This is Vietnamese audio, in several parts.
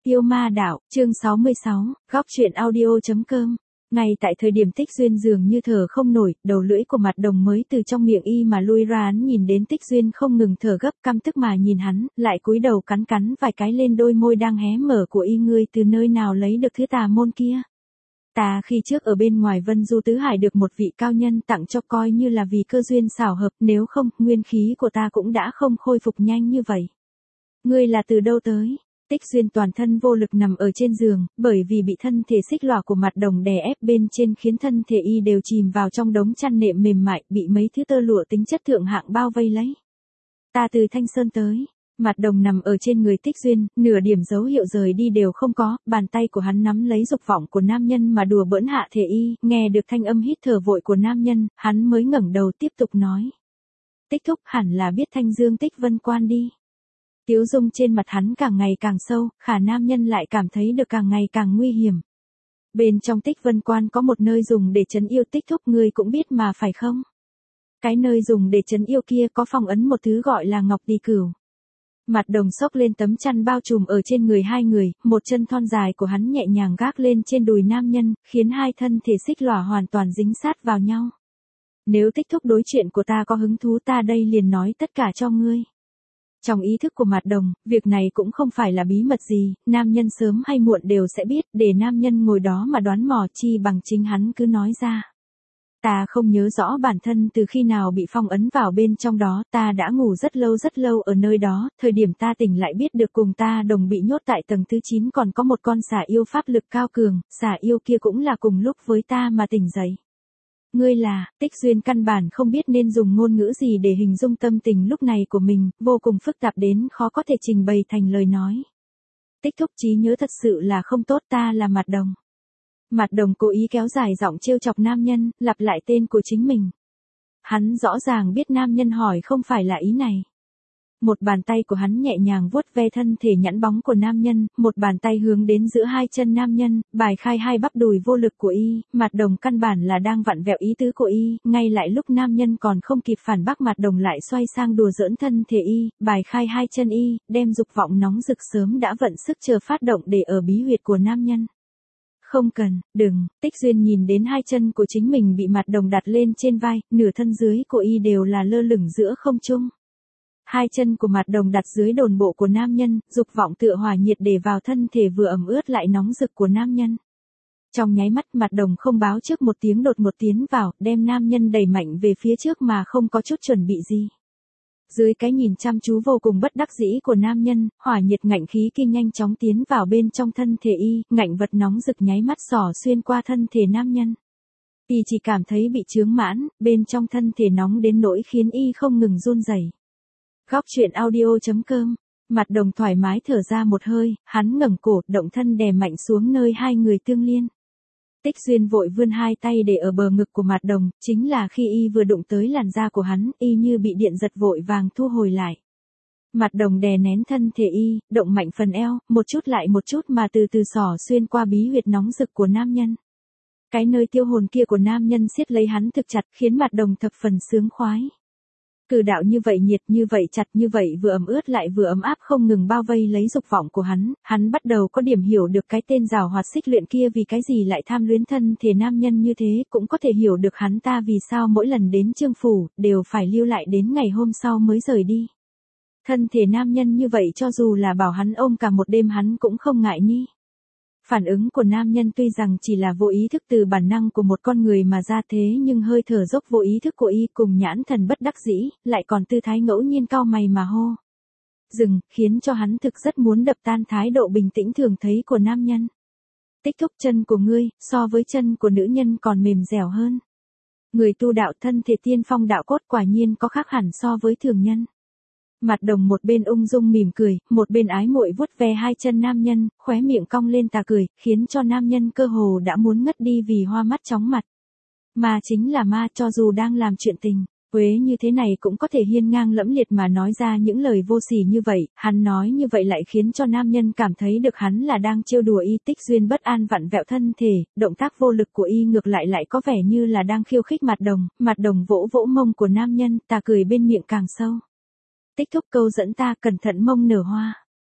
Yêu ma đạo, chương 66, góc truyện audio.com. Ngay tại thời điểm Tích Duyên dường như thở không nổi, đầu lưỡi của Mạt Đồng mới từ trong miệng y mà lui ra, hắn nhìn đến Tích Duyên không ngừng thở gấp, căm tức mà nhìn hắn, lại cúi đầu cắn vài cái lên đôi môi đang hé mở của y. Ngươi từ nơi nào lấy được thứ tà môn kia? Ta khi trước ở bên ngoài Vân Du Tứ Hải được một vị cao nhân tặng cho, coi như là vì cơ duyên xảo hợp, nếu không, nguyên khí của ta cũng đã không khôi phục nhanh như vậy. Ngươi là từ đâu tới? Tích Duyên toàn thân vô lực nằm ở trên giường, bởi vì bị thân thể xích lỏa của Mạt Đồng đè ép bên trên khiến thân thể y đều chìm vào trong đống chăn nệm mềm mại, bị mấy thứ tơ lụa tính chất thượng hạng bao vây lấy. Ta từ Thanh Sơn tới. Mạt Đồng nằm ở trên người Tích Duyên, nửa điểm dấu hiệu rời đi đều không có, bàn tay của hắn nắm lấy dục vọng của nam nhân mà đùa bỡn hạ thể y, nghe được thanh âm hít thở vội của nam nhân, hắn mới ngẩng đầu tiếp tục nói. Tích thúc hẳn là biết Thanh Dương Tích Vân Quan đi. Tiếu dung trên mặt hắn càng ngày càng sâu, khả nam nhân lại cảm thấy được càng ngày càng nguy hiểm. Bên trong Tích Vân Quan có một nơi dùng để trấn yêu, Tích thúc ngươi cũng biết mà phải không? Cái nơi dùng để trấn yêu kia có phong ấn một thứ gọi là Ngọc Tỳ Cửu. Mạt Đồng xốc lên tấm chăn bao trùm ở trên người hai người, một chân thon dài của hắn nhẹ nhàng gác lên trên đùi nam nhân, khiến hai thân thể xích lỏa hoàn toàn dính sát vào nhau. Nếu Tích thúc đối chuyện của ta có hứng thú, ta đây liền nói tất cả cho ngươi. Trong ý thức của Mạt Đồng, việc này cũng không phải là bí mật gì, nam nhân sớm hay muộn đều sẽ biết, để nam nhân ngồi đó mà đoán mò, chi bằng chính hắn cứ nói ra. Ta không nhớ rõ bản thân từ khi nào bị phong ấn vào bên trong đó, ta đã ngủ rất lâu ở nơi đó, thời điểm ta tỉnh lại biết được cùng ta đồng bị nhốt tại tầng thứ 9 còn có một con xà yêu pháp lực cao cường, xà yêu kia cũng là cùng lúc với ta mà tỉnh dậy. Ngươi là, Tích Duyên căn bản không biết nên dùng ngôn ngữ gì để hình dung tâm tình lúc này của mình, vô cùng phức tạp đến khó có thể trình bày thành lời nói. Tích thúc trí nhớ thật sự là không tốt, ta là Mạt Đồng. Mạt Đồng cố ý kéo dài giọng trêu chọc nam nhân, lặp lại tên của chính mình. Hắn rõ ràng biết nam nhân hỏi không phải là ý này. Một bàn tay của hắn nhẹ nhàng vuốt ve thân thể nhẵn bóng của nam nhân, một bàn tay hướng đến giữa hai chân nam nhân, bài khai hai bắp đùi vô lực của y. Mạt Đồng căn bản là đang vặn vẹo ý tứ của y, ngay lại lúc nam nhân còn không kịp phản bác, Mạt Đồng lại xoay sang đùa giỡn thân thể y, bài khai hai chân y, đem dục vọng nóng rực sớm đã vận sức chờ phát động để ở bí huyệt của nam nhân. Không cần, đừng. Tích Duyên nhìn đến hai chân của chính mình bị Mạt Đồng đặt lên trên vai, nửa thân dưới của y đều là lơ lửng giữa không trung. Hai chân của Mạt Đồng đặt dưới đồn bộ của nam nhân, dục vọng tựa hỏa nhiệt để vào thân thể vừa ẩm ướt lại nóng rực của nam nhân. Trong nháy mắt, Mạt Đồng không báo trước một tiếng đột một tiến vào, đem nam nhân đẩy mạnh về phía trước mà không có chút chuẩn bị gì. Dưới cái nhìn chăm chú vô cùng bất đắc dĩ của nam nhân, hỏa nhiệt ngạnh khí kia nhanh chóng tiến vào bên trong thân thể y, ngạnh vật nóng rực nháy mắt xỏ xuyên qua thân thể nam nhân. Y chỉ cảm thấy bị chướng mãn, bên trong thân thể nóng đến nỗi khiến y không ngừng run rẩy. Góc truyện audio.com. Mạt Đồng thoải mái thở ra một hơi, hắn ngẩng cổ, động thân đè mạnh xuống nơi hai người tương liên. Tích Duyên vội vươn hai tay để ở bờ ngực của Mạt Đồng, chính là khi y vừa đụng tới làn da của hắn, y như bị điện giật vội vàng thu hồi lại. Mạt Đồng đè nén thân thể y, động mạnh phần eo, một chút lại một chút mà từ từ xỏ xuyên qua bí huyệt nóng rực của nam nhân. Cái nơi tiêu hồn kia của nam nhân siết lấy hắn thực chặt, khiến Mạt Đồng thập phần sướng khoái. Cử đạo như vậy nhiệt, như vậy chặt, như vậy vừa ẩm ướt lại vừa ấm áp không ngừng bao vây lấy dục vọng của hắn bắt đầu có điểm hiểu được cái tên giàu hoạt xích luyện kia vì cái gì lại tham luyến thân thể nam nhân như thế, cũng có thể hiểu được hắn ta vì sao mỗi lần đến Trương Phủ, đều phải lưu lại đến ngày hôm sau mới rời đi. Thân thể nam nhân như vậy cho dù là bảo hắn ôm cả một đêm hắn cũng không ngại ni. Phản ứng của nam nhân tuy rằng chỉ là vô ý thức từ bản năng của một con người mà ra thế, nhưng hơi thở dốc vô ý thức của y cùng nhãn thần bất đắc dĩ, lại còn tư thái ngẫu nhiên cau mày mà hô. Dừng, khiến cho hắn thực rất muốn đập tan thái độ bình tĩnh thường thấy của nam nhân. Tích thúc, chân của ngươi, so với chân của nữ nhân còn mềm dẻo hơn. Người tu đạo thân thể tiên phong đạo cốt quả nhiên có khác hẳn so với thường nhân. Mạt Đồng một bên ung dung mỉm cười, một bên ái muội vuốt ve hai chân nam nhân, khóe miệng cong lên tà cười, khiến cho nam nhân cơ hồ đã muốn ngất đi vì hoa mắt chóng mặt. Mà chính là ma, cho dù đang làm chuyện tình, quế như thế này cũng có thể hiên ngang lẫm liệt mà nói ra những lời vô sỉ như vậy, hắn nói như vậy lại khiến cho nam nhân cảm thấy được hắn là đang trêu đùa y. Tích Duyên bất an vặn vẹo thân thể, động tác vô lực của y ngược lại có vẻ như là đang khiêu khích Mạt Đồng vỗ vỗ mông của nam nhân, tà cười bên miệng càng sâu. Tích thúc câu dẫn ta, cẩn thận mông nở hoa.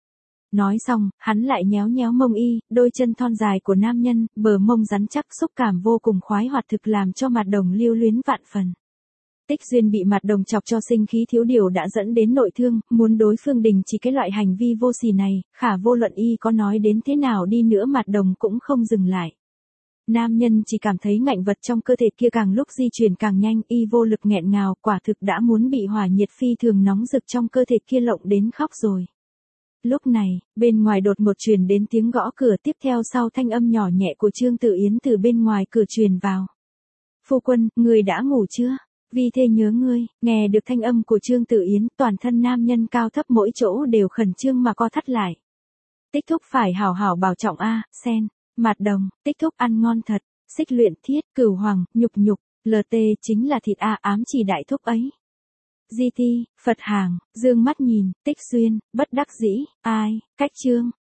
Nói xong, hắn lại nhéo nhéo mông y, đôi chân thon dài của nam nhân, bờ mông rắn chắc xúc cảm vô cùng khoái hoạt thực làm cho Mạt Đồng lưu luyến vạn phần. Tích Duyên bị Mạt Đồng chọc cho sinh khí thiếu điều đã dẫn đến nội thương, muốn đối phương đình chỉ cái loại hành vi vô sỉ này, khả vô luận y có nói đến thế nào đi nữa Mạt Đồng cũng không dừng lại. Nam nhân chỉ cảm thấy ngạnh vật trong cơ thể kia càng lúc di chuyển càng nhanh, y vô lực nghẹn ngào, quả thực đã muốn bị hỏa nhiệt phi thường nóng rực trong cơ thể kia lộng đến khóc rồi. Lúc này, bên ngoài đột một truyền đến tiếng gõ cửa, tiếp theo sau thanh âm nhỏ nhẹ của Trương Tử Yến từ bên ngoài cửa truyền vào. Phu quân, người đã ngủ chưa? Vi thê nhớ ngươi. Nghe được thanh âm của Trương Tử Yến, toàn thân nam nhân cao thấp mỗi chỗ đều khẩn trương mà co thắt lại. Tích thúc phải hảo hảo bảo trọng a, sen. Mạt Đồng, tích thúc ăn ngon thật. Xích Luyện Thiết, Cửu Hoàng, nhục nhục, LT chính là thịt a, ám chỉ đại thúc ấy. GT, Phật hàng, dương mắt nhìn, Tích Duyên, bất đắc dĩ, ai, cách chương.